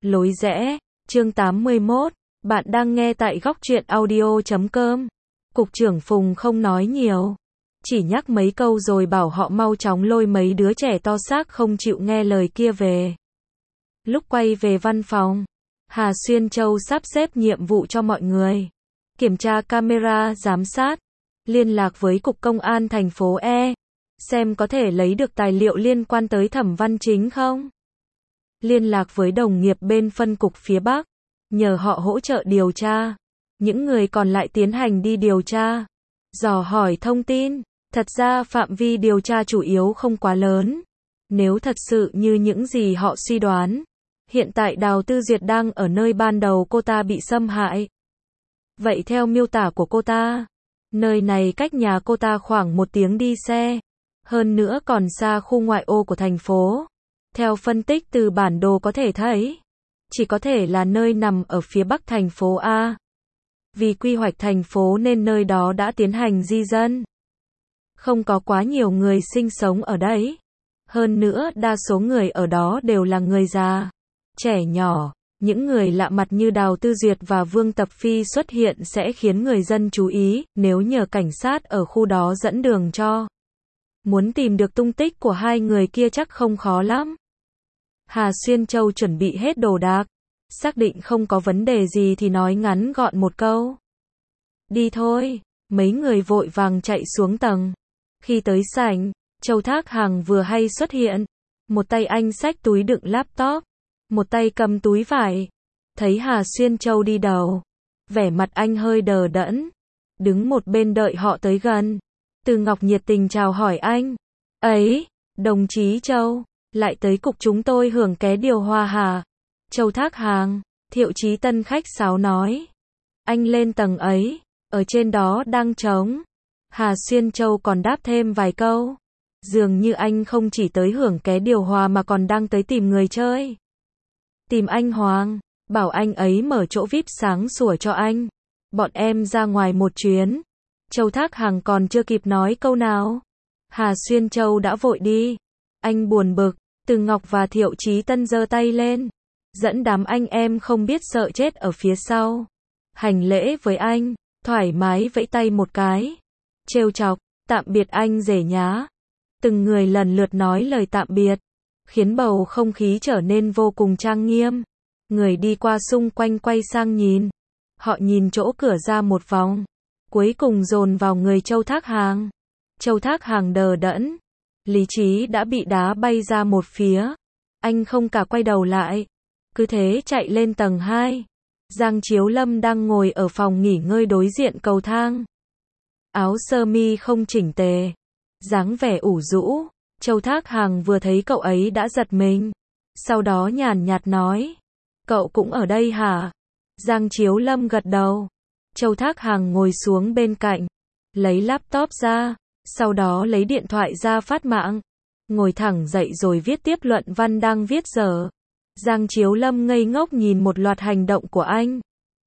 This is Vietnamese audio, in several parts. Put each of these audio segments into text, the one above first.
Lối rẽ, chương 81, bạn đang nghe tại góc truyện audio.com. Cục trưởng Phùng không nói nhiều, chỉ nhắc mấy câu rồi bảo họ mau chóng lôi mấy đứa trẻ to xác không chịu nghe lời kia về. Lúc quay về văn phòng, Hà Xuyên Châu sắp xếp nhiệm vụ cho mọi người. Kiểm tra camera giám sát, liên lạc với Cục Công an thành phố E, xem có thể lấy được tài liệu liên quan tới Thẩm Văn Chính không. Liên lạc với đồng nghiệp bên phân cục phía Bắc, nhờ họ hỗ trợ điều tra. Những người còn lại tiến hành đi điều tra, dò hỏi thông tin. Thật ra phạm vi điều tra chủ yếu không quá lớn. Nếu thật sự như những gì họ suy đoán, hiện tại Đào Tư Duyệt đang ở nơi ban đầu cô ta bị xâm hại. Vậy theo miêu tả của cô ta, nơi này cách nhà cô ta khoảng 1 tiếng đi xe. Hơn nữa còn xa khu ngoại ô của thành phố. Theo phân tích từ bản đồ có thể thấy, chỉ có thể là nơi nằm ở phía bắc thành phố A. Vì quy hoạch thành phố nên nơi đó đã tiến hành di dân. Không có quá nhiều người sinh sống ở đấy. Hơn nữa đa số người ở đó đều là người già, trẻ nhỏ. Những người lạ mặt như Đào Tư Duyệt và Vương Tập Phi xuất hiện sẽ khiến người dân chú ý, nếu nhờ cảnh sát ở khu đó dẫn đường cho. Muốn tìm được tung tích của hai người kia chắc không khó lắm. Hà Xuyên Châu chuẩn bị hết đồ đạc, xác định không có vấn đề gì thì nói ngắn gọn một câu. Đi thôi, mấy người vội vàng chạy xuống tầng. Khi tới sảnh, Châu Thác Hàng vừa hay xuất hiện. Một tay anh xách túi đựng laptop, một tay cầm túi vải. Thấy Hà Xuyên Châu đi đầu, vẻ mặt anh hơi đờ đẫn, đứng một bên đợi họ tới gần. Từ Ngọc nhiệt tình chào hỏi anh. Ấy, đồng chí Châu, lại tới cục chúng tôi hưởng ké điều hòa hả? Châu Thác Hàng, Thiệu Chí Tân khách sáo nói. Anh lên tầng ấy, ở trên đó đang trống. Hà Xuyên Châu còn đáp thêm vài câu. Dường như anh không chỉ tới hưởng ké điều hòa mà còn đang tới tìm người chơi. Tìm anh Hoàng, bảo anh ấy mở chỗ VIP sáng sủa cho anh. Bọn em ra ngoài một chuyến. Châu Thác Hàng còn chưa kịp nói câu nào, Hà Xuyên Châu đã vội đi. Anh buồn bực. Từ Ngọc và Thiệu Chí Tân giơ tay lên, dẫn đám anh em không biết sợ chết ở phía sau. Hành lễ với anh, thoải mái vẫy tay một cái. Trêu chọc, tạm biệt anh rể nhá. Từng người lần lượt nói lời tạm biệt, khiến bầu không khí trở nên vô cùng trang nghiêm. Người đi qua xung quanh quay sang nhìn. Họ nhìn chỗ cửa ra một vòng, cuối cùng dồn vào người Châu Thác Hàng. Châu Thác Hàng đờ đẫn, lý trí đã bị đá bay ra một phía. Anh không cả quay đầu lại, cứ thế chạy lên tầng 2. Giang Chiếu Lâm đang ngồi ở phòng nghỉ ngơi đối diện cầu thang. Áo sơ mi không chỉnh tề, dáng vẻ ủ rũ. Châu Thác Hàng vừa thấy cậu ấy đã giật mình. Sau đó nhàn nhạt nói, cậu cũng ở đây hả? Giang Chiếu Lâm gật đầu. Châu Thác Hàng ngồi xuống bên cạnh, lấy laptop ra. Sau đó lấy điện thoại ra phát mạng, ngồi thẳng dậy rồi viết tiếp luận văn đang viết dở. Giang Chiếu Lâm ngây ngốc nhìn một loạt hành động của anh.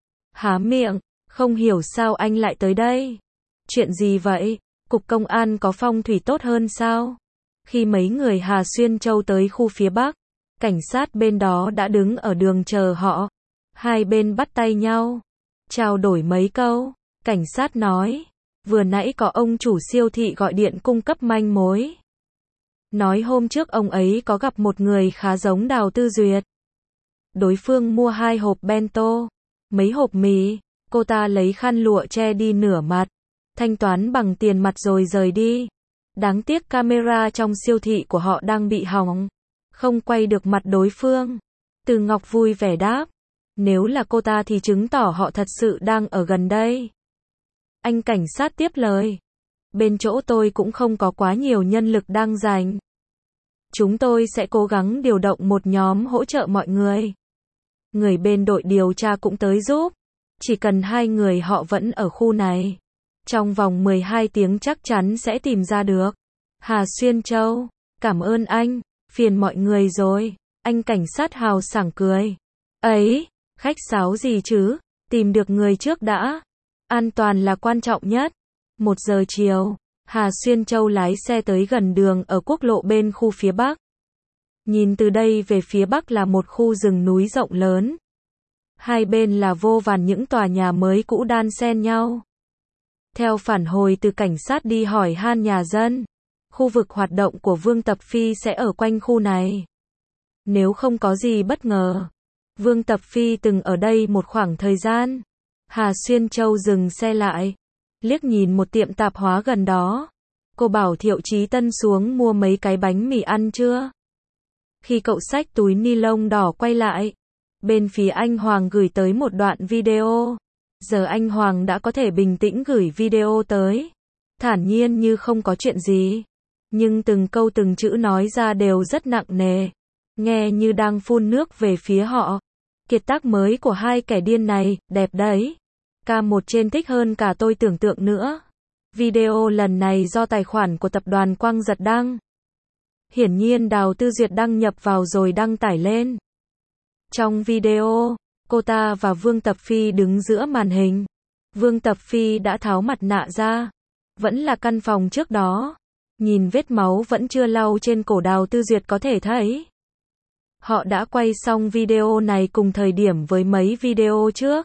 Há miệng, không hiểu sao anh lại tới đây. Chuyện gì vậy? Cục công an có phong thủy tốt hơn sao? Khi mấy người Hà Xuyên Châu tới khu phía Bắc, cảnh sát bên đó đã đứng ở đường chờ họ. Hai bên bắt tay nhau, trao đổi mấy câu. Cảnh sát nói, vừa nãy có ông chủ siêu thị gọi điện cung cấp manh mối. Nói hôm trước ông ấy có gặp một người khá giống Đào Tư Duyệt. Đối phương mua 2 hộp bento, mấy hộp mì, cô ta lấy khăn lụa che đi nửa mặt, thanh toán bằng tiền mặt rồi rời đi. Đáng tiếc camera trong siêu thị của họ đang bị hỏng, không quay được mặt đối phương. Từ Ngọc vui vẻ đáp, nếu là cô ta thì chứng tỏ họ thật sự đang ở gần đây. Anh cảnh sát tiếp lời, bên chỗ tôi cũng không có quá nhiều nhân lực đang dành. Chúng tôi sẽ cố gắng điều động một nhóm hỗ trợ mọi người. Người bên đội điều tra cũng tới giúp. Chỉ cần 2 người họ vẫn ở khu này, trong vòng 12 tiếng chắc chắn sẽ tìm ra được. Hà Xuyên Châu, cảm ơn anh, phiền mọi người rồi. Anh cảnh sát hào sảng cười. Ấy, khách sáo gì chứ, tìm được người trước đã. An toàn là quan trọng nhất. 1 giờ chiều, Hà Xuyên Châu lái xe tới gần đường ở quốc lộ bên khu phía Bắc. Nhìn từ đây về phía bắc là một khu rừng núi rộng lớn. Hai bên là vô vàn những tòa nhà mới cũ đan xen nhau. Theo phản hồi từ cảnh sát đi hỏi han nhà dân, khu vực hoạt động của Vương Tập Phi sẽ ở quanh khu này. Nếu không có gì bất ngờ, Vương Tập Phi từng ở đây một khoảng thời gian. Hà Xuyên Châu dừng xe lại, liếc nhìn một tiệm tạp hóa gần đó. Cô bảo Thiệu Chí Tân xuống mua mấy cái bánh mì ăn chưa? Khi cậu xách túi ni lông đỏ quay lại, bên phía anh Hoàng gửi tới một đoạn video. Giờ anh Hoàng đã có thể bình tĩnh gửi video tới, thản nhiên như không có chuyện gì. Nhưng từng câu từng chữ nói ra đều rất nặng nề, nghe như đang phun nước về phía họ. Kiệt tác mới của hai kẻ điên này, đẹp đấy. K1 trên thích hơn cả tôi tưởng tượng nữa. Video lần này do tài khoản của tập đoàn Quang Giật đăng. Hiển nhiên Đào Tư Duyệt đăng nhập vào rồi đăng tải lên. Trong video, cô ta và Vương Tập Phi đứng giữa màn hình. Vương Tập Phi đã tháo mặt nạ ra. Vẫn là căn phòng trước đó. Nhìn vết máu vẫn chưa lau trên cổ Đào Tư Duyệt có thể thấy. Họ đã quay xong video này cùng thời điểm với mấy video trước.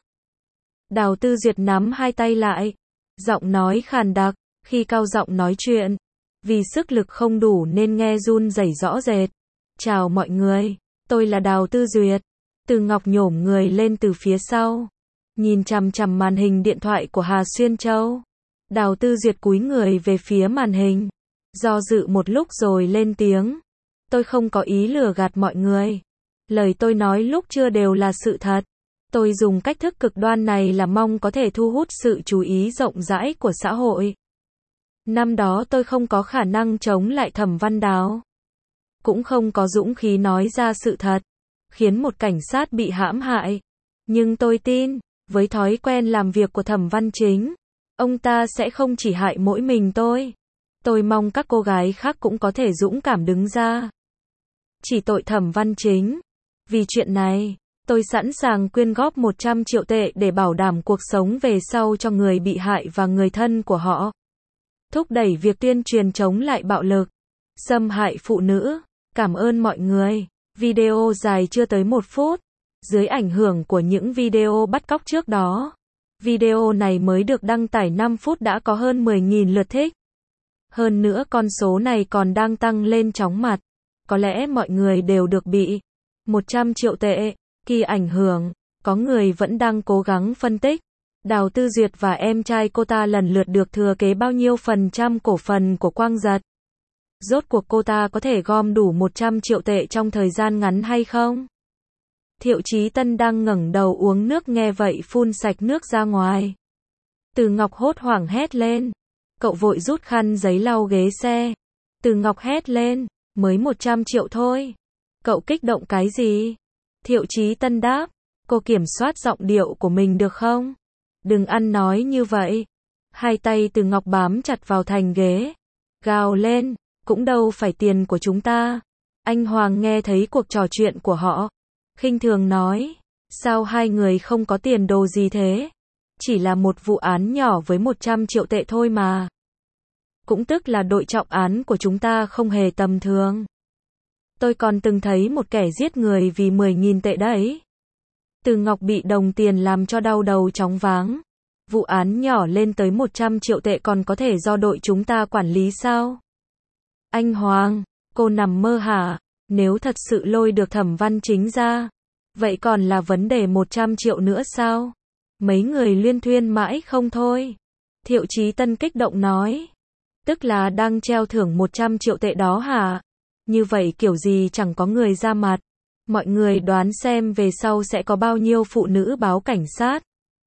Đào Tư Duyệt nắm hai tay lại, giọng nói khàn đặc, khi cao giọng nói chuyện. Vì sức lực không đủ nên nghe run rẩy rõ rệt. Chào mọi người, tôi là Đào Tư Duyệt. Từ Ngọc nhổm người lên từ phía sau, nhìn chằm chằm màn hình điện thoại của Hà Xuyên Châu. Đào Tư Duyệt cúi người về phía màn hình, do dự một lúc rồi lên tiếng. Tôi không có ý lừa gạt mọi người. Lời tôi nói lúc chưa đều là sự thật. Tôi dùng cách thức cực đoan này là mong có thể thu hút sự chú ý rộng rãi của xã hội. Năm đó tôi không có khả năng chống lại Thẩm Văn Đào. Cũng không có dũng khí nói ra sự thật, khiến một cảnh sát bị hãm hại. Nhưng tôi tin, với thói quen làm việc của Thẩm Văn Chính, ông ta sẽ không chỉ hại mỗi mình tôi. Tôi mong các cô gái khác cũng có thể dũng cảm đứng ra. Chỉ tội Thẩm Văn Chính. Vì chuyện này, tôi sẵn sàng quyên góp 100 triệu tệ để bảo đảm cuộc sống về sau cho người bị hại và người thân của họ. Thúc đẩy việc tuyên truyền chống lại bạo lực, xâm hại phụ nữ. Cảm ơn mọi người. Video dài chưa tới 1 phút. Dưới ảnh hưởng của những video bắt cóc trước đó, video này mới được đăng tải 5 phút đã có hơn 10.000 lượt thích. Hơn nữa con số này còn đang tăng lên chóng mặt. Có lẽ mọi người đều được bị 100 triệu tệ. Kỳ ảnh hưởng, có người vẫn đang cố gắng phân tích. Đào Tư Duyệt và em trai cô ta lần lượt được thừa kế bao nhiêu % cổ phần của Quang Giật. Rốt cuộc cô ta có thể gom đủ 100 triệu tệ trong thời gian ngắn hay không? Thiệu Chí Tân đang ngẩng đầu uống nước nghe vậy phun sạch nước ra ngoài. Từ Ngọc hốt hoảng hét lên. Cậu vội rút khăn giấy lau ghế xe. Từ Ngọc hét lên, mới 100 triệu thôi. Cậu kích động cái gì? Thiệu Chí Tân đáp, cô kiểm soát giọng điệu của mình được không? Đừng ăn nói như vậy. Hai tay Từ Ngọc bám chặt vào thành ghế. Gào lên, cũng đâu phải tiền của chúng ta. Anh Hoàng nghe thấy cuộc trò chuyện của họ. Khinh thường nói, sao hai người không có tiền đồ gì thế? Chỉ là một vụ án nhỏ với 100 triệu tệ thôi mà. Cũng tức là đội trọng án của chúng ta không hề tầm thường. Tôi còn từng thấy một kẻ giết người vì 10.000 tệ đấy. Từ Ngọc bị đồng tiền làm cho đau đầu chóng váng. Vụ án nhỏ lên tới 100 triệu tệ còn có thể do đội chúng ta quản lý sao? Anh Hoàng, cô nằm mơ hả? Nếu thật sự lôi được Thẩm Văn Chính ra, vậy còn là vấn đề 100 triệu nữa sao? Mấy người luyên thuyên mãi không thôi. Thiệu Chí Tân kích động nói. Tức là đang treo thưởng 100 triệu tệ đó hả? Như vậy kiểu gì chẳng có người ra mặt. Mọi người đoán xem về sau sẽ có bao nhiêu phụ nữ báo cảnh sát.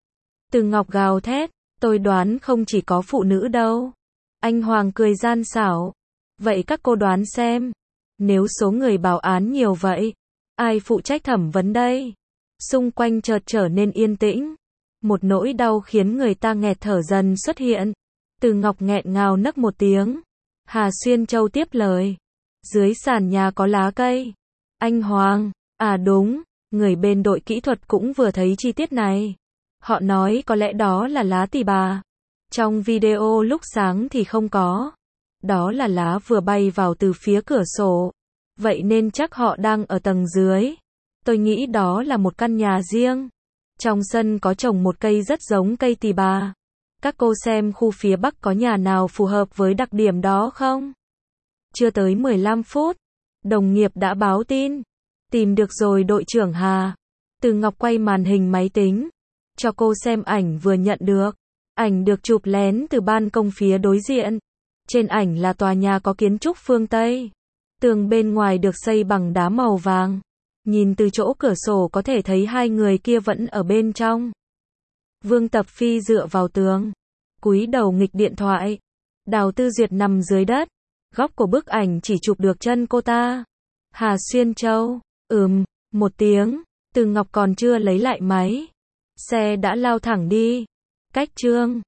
Từ Ngọc gào thét, tôi đoán không chỉ có phụ nữ đâu. Anh Hoàng cười gian xảo. Vậy các cô đoán xem, nếu số người báo án nhiều vậy, ai phụ trách thẩm vấn đây? Xung quanh chợt trở nên yên tĩnh. Một nỗi đau khiến người ta nghẹt thở dần xuất hiện. Từ Ngọc nghẹn ngào nấc một tiếng. Hà Xuyên Châu tiếp lời. Dưới sàn nhà có lá cây. Anh Hoàng, à đúng, người bên đội kỹ thuật cũng vừa thấy chi tiết này. Họ nói có lẽ đó là lá tỳ bà. Trong video lúc sáng thì không có. Đó là lá vừa bay vào từ phía cửa sổ. Vậy nên chắc họ đang ở tầng dưới. Tôi nghĩ đó là một căn nhà riêng. Trong sân có trồng một cây rất giống cây tỳ bà. Các cô xem khu phía Bắc có nhà nào phù hợp với đặc điểm đó không? Chưa tới 15 phút, đồng nghiệp đã báo tin. Tìm được rồi đội trưởng Hà. Từ Ngọc quay màn hình máy tính, cho cô xem ảnh vừa nhận được. Ảnh được chụp lén từ ban công phía đối diện. Trên ảnh là tòa nhà có kiến trúc phương Tây. Tường bên ngoài được xây bằng đá màu vàng. Nhìn từ chỗ cửa sổ có thể thấy hai người kia vẫn ở bên trong. Vương Tập Phi dựa vào tường, cúi đầu nghịch điện thoại. Đào Tư Duyệt nằm dưới đất. Góc của bức ảnh chỉ chụp được chân cô ta. Hà Xuyên Châu, một tiếng. Từ Ngọc còn chưa lấy lại máy. Xe đã lao thẳng đi. Cách Trương